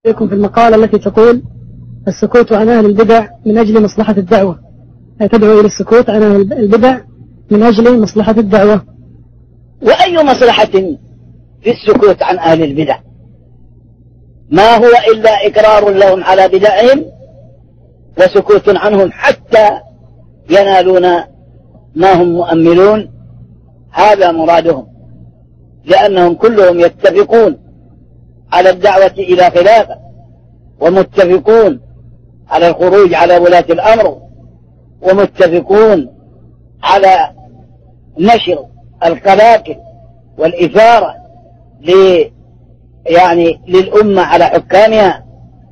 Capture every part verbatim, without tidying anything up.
في المقالة التي تقول السكوت عن أهل البدع من أجل مصلحة الدعوة، تدعو إلى السكوت عن أهل البدع من أجل مصلحة الدعوة. وأي مصلحة في السكوت عن أهل البدع؟ ما هو إلا إقرار لهم على بدعهم وسكوت عنهم حتى ينالون ما هم مؤملون. هذا مرادهم، لأنهم كلهم يتفقون على الدعوة إلى خلافة، ومتفقون على الخروج على ولاة الأمر، ومتفقون على نشر القلاقل والإثارة ل يعني للأمة على حكامها،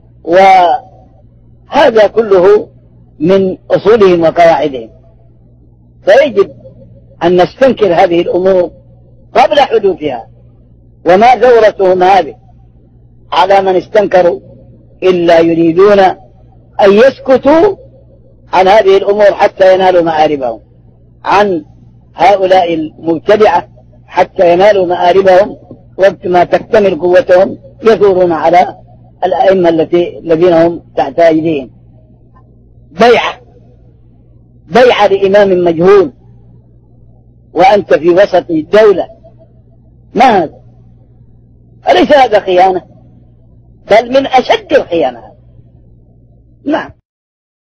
وهذا كله من أصولهم وقواعدهم. فيجب أن نستنكر هذه الأمور قبل حدوثها، وما ثورتهم هذه على من استنكروا إلا يريدون أن يسكتوا عن هذه الأمور حتى ينالوا مآربهم، عن هؤلاء المبتدعة حتى ينالوا مآربهم، وقت ما تكتمل قوتهم يثورون على الأئمة التي الذين هم تحت أيديهم. بيعة بيعة لإمام مجهول وأنت في وسط الدولة، ما هذا؟ أليس هذا خيانة؟ بل من أشد الخيانة. نعم.